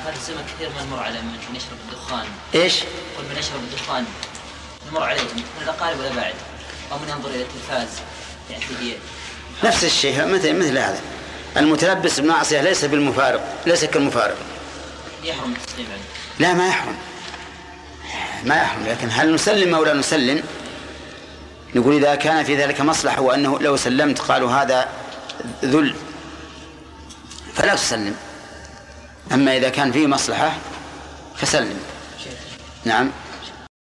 هذا الزمن كثير من مر على من يشرب الدخان. إيش؟ ومن يشرب الدخان يمر عليه من الأقارب ولا بعد، أو من ينظر إلى التلفاز يعني نفس الشيء مثل هذا. المتلبس بالمعصية ليس بالمفارق، ليس كالمفارق. يحرم التسليم عليه؟ لا ما يحرم، لكن هل نسلم أو لا نسلم؟ نقول إذا كان في ذلك مصلحة وأنه لو سلمت قالوا هذا ذل فلا تسلم، أما إذا كان فيه مصلحة فسلم. نعم.